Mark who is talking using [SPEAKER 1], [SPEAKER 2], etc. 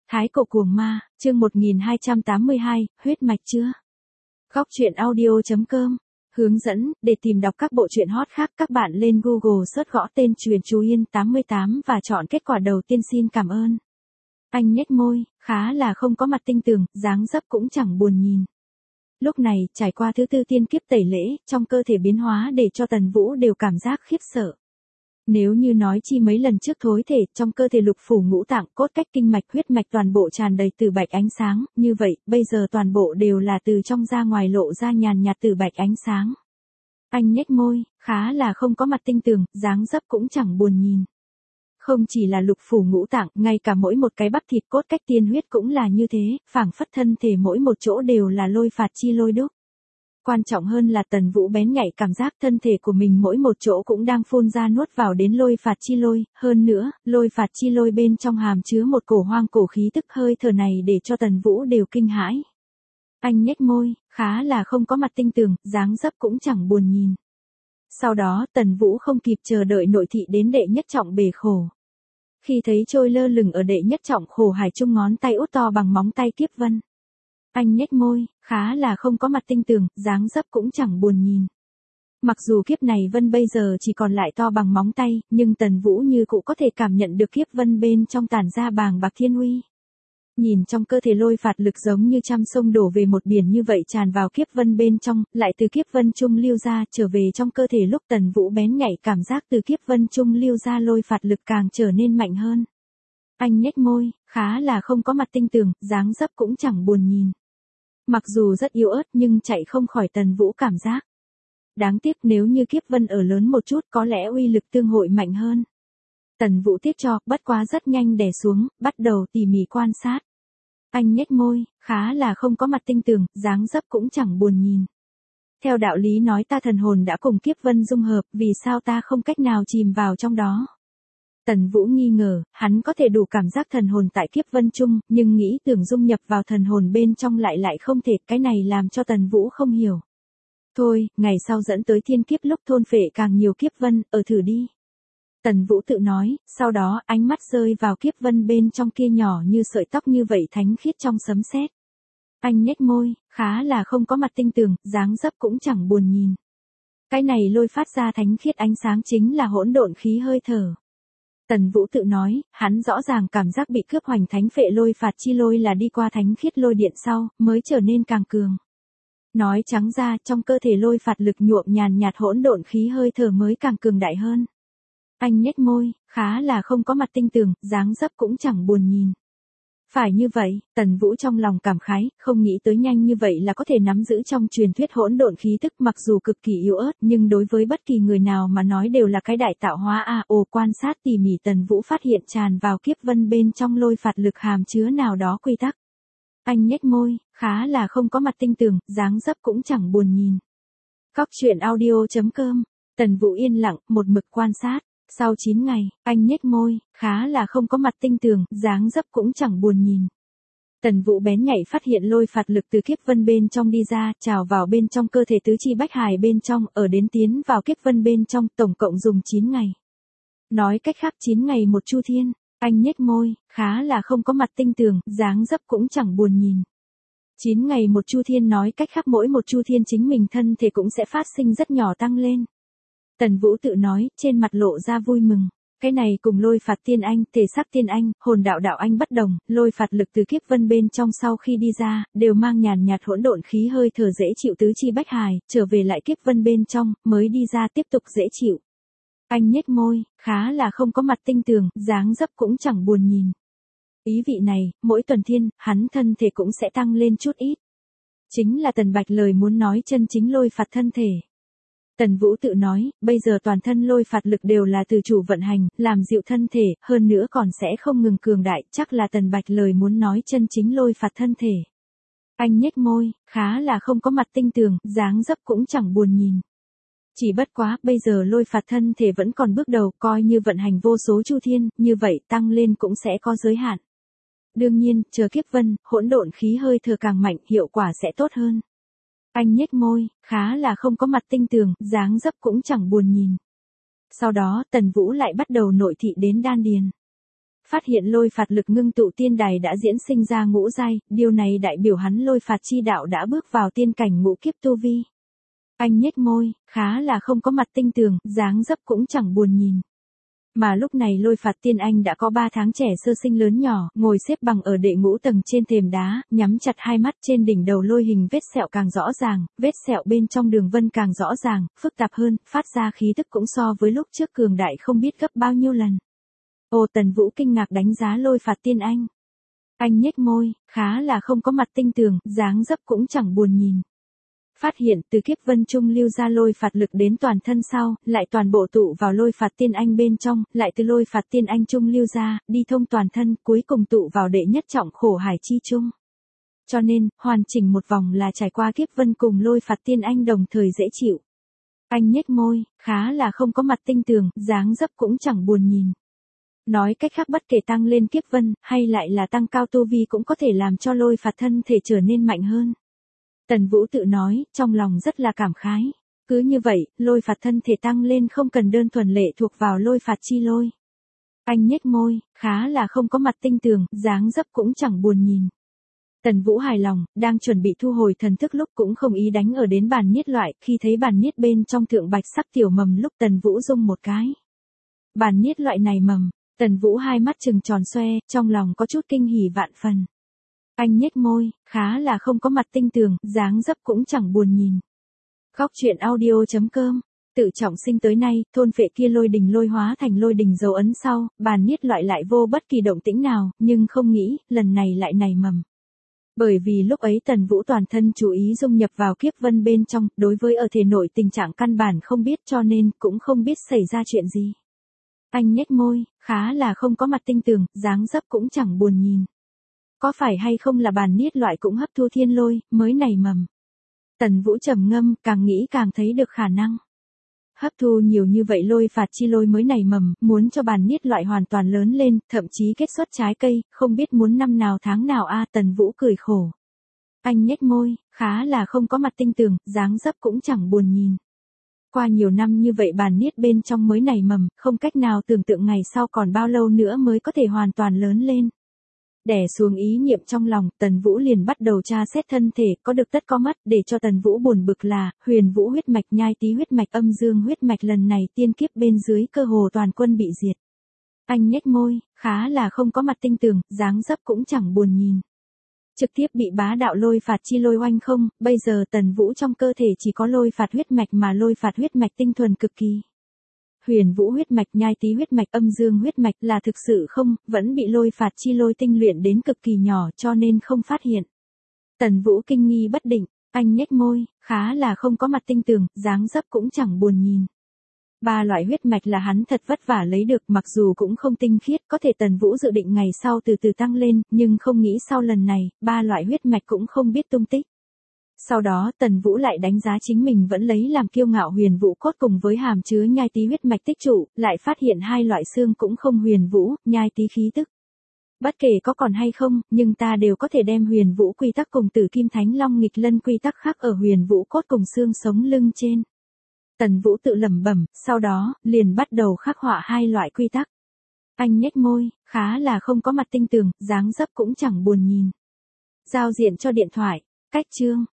[SPEAKER 1] Thái cổ cuồng ma, chương 1282, huyết mạch chưa? Góc truyện audio.com Hướng dẫn, để tìm đọc các bộ truyện hot khác các bạn lên Google search gõ tên Truyền Chú Yên 88 và chọn kết quả đầu tiên xin cảm ơn. Anh nhếch môi, khá là không có mặt tinh tường, dáng dấp cũng chẳng buồn nhìn. Lúc này, trải qua thứ tư tiên kiếp tẩy lễ, trong cơ thể biến hóa để cho Tần Vũ đều cảm giác khiếp sợ. Nếu như nói chi mấy lần trước thối thể, trong cơ thể lục phủ ngũ tạng, cốt cách kinh mạch huyết mạch toàn bộ tràn đầy tử bạch ánh sáng, như vậy, bây giờ toàn bộ đều là từ trong ra ngoài lộ ra nhàn nhạt tử bạch ánh sáng. Anh nhếch môi, khá là không có mặt tinh tường, dáng dấp cũng chẳng buồn nhìn. Không chỉ là lục phủ ngũ tạng, ngay cả mỗi một cái bắp thịt cốt cách tiên huyết cũng là như thế, phảng phất thân thể mỗi một chỗ đều là lôi phạt chi lôi đúc. Quan trọng hơn là Tần Vũ bén nhạy cảm giác thân thể của mình mỗi một chỗ cũng đang phun ra nuốt vào đến lôi phạt chi lôi, hơn nữa, lôi phạt chi lôi bên trong hàm chứa một cổ hoang cổ khí tức hơi thở này để cho Tần Vũ đều kinh hãi. Anh nhếch môi, khá là không có mặt tinh tường, dáng dấp cũng chẳng buồn nhìn. Sau đó Tần Vũ không kịp chờ đợi nội thị đến đệ nhất trọng bể khổ. Khi thấy trôi lơ lửng ở đệ nhất trọng khổ hải chung ngón tay út to bằng móng tay Kiếp Vân. Anh nhếch môi, khá là không có mặt tinh tường, dáng dấp cũng chẳng buồn nhìn. Mặc dù kiếp này Vân bây giờ chỉ còn lại to bằng móng tay, nhưng Tần Vũ như cũng có thể cảm nhận được Kiếp Vân bên trong tản ra bàng bạc thiên uy. Nhìn trong cơ thể lôi phạt lực giống như trăm sông đổ về một biển như vậy tràn vào Kiếp Vân bên trong, lại từ Kiếp Vân trung lưu ra trở về trong cơ thể lúc Tần Vũ bén nhạy cảm giác từ Kiếp Vân trung lưu ra lôi phạt lực càng trở nên mạnh hơn. Anh nhếch môi, khá là không có mặt tinh tường, dáng dấp cũng chẳng buồn nhìn. Mặc dù rất yếu ớt nhưng chạy không khỏi Tần Vũ cảm giác. Đáng tiếc nếu như Kiếp Vân ở lớn một chút có lẽ uy lực tương hội mạnh hơn. Tần Vũ tiếp cho, bất quá rất nhanh đè xuống, bắt đầu tỉ mỉ quan sát. Anh nhếch môi, khá là không có mặt tinh tường, dáng dấp cũng chẳng buồn nhìn. Theo đạo lý nói ta thần hồn đã cùng Kiếp Vân dung hợp, vì sao ta không cách nào chìm vào trong đó? Tần Vũ nghi ngờ, hắn có thể đủ cảm giác thần hồn tại Kiếp Vân chung, nhưng nghĩ tưởng dung nhập vào thần hồn bên trong lại không thể, cái này làm cho Tần Vũ không hiểu. Thôi, ngày sau dẫn tới thiên kiếp lúc thôn phệ càng nhiều Kiếp Vân, ở thử đi. Tần Vũ tự nói, sau đó ánh mắt rơi vào Kiếp Vân bên trong kia nhỏ như sợi tóc như vậy thánh khiết trong sấm sét. Anh nhếch môi, khá là không có mặt tinh tường, dáng dấp cũng chẳng buồn nhìn. Cái này lôi phát ra thánh khiết ánh sáng chính là hỗn độn khí hơi thở. Tần Vũ tự nói, hắn rõ ràng cảm giác bị cướp hoành thánh phệ lôi phạt chi lôi là đi qua thánh khiết lôi điện sau, mới trở nên càng cường. Nói trắng ra, trong cơ thể lôi phạt lực nhuộm nhàn nhạt hỗn độn khí hơi thở mới càng cường đại hơn. Anh nhếch môi, khá là không có mặt tinh tường, dáng dấp cũng chẳng buồn nhìn. Phải như vậy, Tần Vũ trong lòng cảm khái, không nghĩ tới nhanh như vậy là có thể nắm giữ trong truyền thuyết hỗn độn khí tức mặc dù cực kỳ yếu ớt nhưng đối với bất kỳ người nào mà nói đều là cái đại tạo hóa quan sát tỉ mỉ Tần Vũ phát hiện tràn vào Kiếp Vân bên trong lôi phạt lực hàm chứa nào đó quy tắc. Anh nhếch môi, khá là không có mặt tinh tường, dáng dấp cũng chẳng buồn nhìn. Góc truyện audio.com Tần Vũ yên lặng, một mực quan sát. Sau 9 ngày, anh nhếch môi, khá là không có mặt tinh tường, dáng dấp cũng chẳng buồn nhìn. Tần Vũ bén nhạy phát hiện lôi phạt lực từ Kiếp Vân bên trong đi ra, trào vào bên trong cơ thể tứ chi bách hài bên trong, ở đến tiến vào Kiếp Vân bên trong, tổng cộng dùng 9 ngày. Nói cách khác 9 ngày một chu thiên, anh nhếch môi, khá là không có mặt tinh tường, dáng dấp cũng chẳng buồn nhìn. 9 ngày một chu thiên nói cách khác mỗi một chu thiên chính mình thân thể cũng sẽ phát sinh rất nhỏ tăng lên. Tần Vũ tự nói, trên mặt lộ ra vui mừng. Cái này cùng lôi phạt tiên anh, thể xác tiên anh, hồn đạo đạo anh bất đồng, lôi phạt lực từ Kiếp Vân bên trong sau khi đi ra, đều mang nhàn nhạt hỗn độn khí hơi thở dễ chịu tứ chi bách hài, trở về lại Kiếp Vân bên trong, mới đi ra tiếp tục dễ chịu. Anh nhếch môi, khá là không có mặt tinh tường, dáng dấp cũng chẳng buồn nhìn. Ý vị này, mỗi tuần thiên, hắn thân thể cũng sẽ tăng lên chút ít. Chính là Tần Bạch lời muốn nói chân chính lôi phạt thân thể. Tần Vũ tự nói, bây giờ toàn thân lôi phạt lực đều là từ chủ vận hành, làm dịu thân thể, hơn nữa còn sẽ không ngừng cường đại, chắc là Tần Bạch lời muốn nói chân chính lôi phạt thân thể. Anh nhếch môi, khá là không có mặt tinh tường, dáng dấp cũng chẳng buồn nhìn. Chỉ bất quá, bây giờ lôi phạt thân thể vẫn còn bước đầu, coi như vận hành vô số chu thiên, như vậy tăng lên cũng sẽ có giới hạn. Đương nhiên, chờ Kiếp Vân, hỗn độn khí hơi thở càng mạnh, hiệu quả sẽ tốt hơn. Anh nhếch môi, khá là không có mặt tinh tường, dáng dấp cũng chẳng buồn nhìn. Sau đó, Tần Vũ lại bắt đầu nội thị đến đan điền. Phát hiện lôi phạt lực ngưng tụ tiên đài đã diễn sinh ra ngũ giai, điều này đại biểu hắn lôi phạt chi đạo đã bước vào tiên cảnh ngũ kiếp tu vi. Anh nhếch môi, khá là không có mặt tinh tường, dáng dấp cũng chẳng buồn nhìn. Mà lúc này lôi phạt tiên anh đã có 3 tháng trẻ sơ sinh lớn nhỏ, ngồi xếp bằng ở đệ ngũ tầng trên thềm đá, nhắm chặt hai mắt, trên đỉnh đầu lôi hình vết sẹo càng rõ ràng, vết sẹo bên trong đường vân càng rõ ràng, phức tạp hơn, phát ra khí tức cũng so với lúc trước cường đại không biết gấp bao nhiêu lần. Ồ, Tần Vũ kinh ngạc đánh giá lôi phạt tiên anh. Anh nhếch môi, khá là không có mặt tinh tường, dáng dấp cũng chẳng buồn nhìn. Phát hiện từ kiếp vân trung lưu ra lôi phạt lực đến toàn thân sau, lại toàn bộ tụ vào lôi phạt tiên anh bên trong, lại từ lôi phạt tiên anh trung lưu ra, đi thông toàn thân, cuối cùng tụ vào đệ nhất trọng khổ hải chi trung. Cho nên, hoàn chỉnh một vòng là trải qua kiếp vân cùng lôi phạt tiên anh đồng thời dễ chịu. Anh nhếch môi, khá là không có mặt tinh tường, dáng dấp cũng chẳng buồn nhìn. Nói cách khác bất kể tăng lên kiếp vân, hay lại là tăng cao tu vi cũng có thể làm cho lôi phạt thân thể trở nên mạnh hơn. Tần Vũ tự nói, trong lòng rất là cảm khái. Cứ như vậy, lôi phạt thân thể tăng lên không cần đơn thuần lệ thuộc vào lôi phạt chi lôi. Anh nhếch môi, khá là không có mặt tinh tường, dáng dấp cũng chẳng buồn nhìn. Tần Vũ hài lòng, đang chuẩn bị thu hồi thần thức lúc cũng không ý đánh ở đến bàn niết loại, khi thấy bàn niết bên trong thượng bạch sắc tiểu mầm lúc Tần Vũ rung một cái. Bàn niết loại này mầm, Tần Vũ hai mắt trừng tròn xoe, trong lòng có chút kinh hỉ vạn phần. Anh nhếch môi, khá là không có mặt tinh tường, dáng dấp cũng chẳng buồn nhìn. Góc truyện audio.com. Tự trọng sinh tới nay, thôn phệ kia lôi đình lôi hóa thành lôi đình dấu ấn sau, bàn niết loại lại vô bất kỳ động tĩnh nào, nhưng không nghĩ, lần này lại nảy mầm. Bởi vì lúc ấy Tần Vũ toàn thân chú ý dung nhập vào kiếp vân bên trong, đối với ở thể nội tình trạng căn bản không biết cho nên cũng không biết xảy ra chuyện gì. Anh nhếch môi, khá là không có mặt tinh tường, dáng dấp cũng chẳng buồn nhìn. Có phải hay không là bàn niết loại cũng hấp thu thiên lôi, mới nảy mầm. Tần Vũ trầm ngâm, càng nghĩ càng thấy được khả năng. Hấp thu nhiều như vậy lôi phạt chi lôi mới nảy mầm, muốn cho bàn niết loại hoàn toàn lớn lên, thậm chí kết xuất trái cây, không biết muốn năm nào tháng nào a. Tần Vũ cười khổ. Anh nhếch môi, khá là không có mặt tinh tường, dáng dấp cũng chẳng buồn nhìn. Qua nhiều năm như vậy bàn niết bên trong mới nảy mầm, không cách nào tưởng tượng ngày sau còn bao lâu nữa mới có thể hoàn toàn lớn lên. Đè xuống ý niệm trong lòng, Tần Vũ liền bắt đầu tra xét thân thể, có được tất có mất, để cho Tần Vũ buồn bực là, huyền vũ huyết mạch, nhai tý huyết mạch, âm dương huyết mạch lần này tiên kiếp bên dưới cơ hồ toàn quân bị diệt. Anh nhếch môi, khá là không có mặt tinh tường, dáng dấp cũng chẳng buồn nhìn. Trực tiếp bị bá đạo lôi phạt chi lôi oanh không, bây giờ Tần Vũ trong cơ thể chỉ có lôi phạt huyết mạch mà lôi phạt huyết mạch tinh thuần cực kỳ. Huyền vũ huyết mạch, nhai tý huyết mạch, âm dương huyết mạch là thực sự không, vẫn bị lôi phạt chi lôi tinh luyện đến cực kỳ nhỏ cho nên không phát hiện. Tần Vũ kinh nghi bất định, anh nhếch môi, khá là không có mặt tinh tường, dáng dấp cũng chẳng buồn nhìn. 3 loại huyết mạch là hắn thật vất vả lấy được, mặc dù cũng không tinh khiết, có thể Tần Vũ dự định ngày sau từ từ tăng lên, nhưng không nghĩ sau lần này, 3 loại huyết mạch cũng không biết tung tích. Sau đó Tần Vũ lại đánh giá chính mình vẫn lấy làm kiêu ngạo huyền vũ cốt cùng với hàm chứa nhai tý huyết mạch tích trụ, lại phát hiện 2 loại xương cũng không huyền vũ, nhai tý khí tức. Bất kể có còn hay không, nhưng ta đều có thể đem huyền vũ quy tắc cùng Tử Kim Thánh Long nghịch lân quy tắc khác ở huyền vũ cốt cùng xương sống lưng trên. Tần Vũ tự lẩm bẩm, sau đó, liền bắt đầu khắc họa 2 loại quy tắc. Anh nhếch môi, khá là không có mặt tinh tường, dáng dấp cũng chẳng buồn nhìn. Giao diện cho điện thoại, cách chương.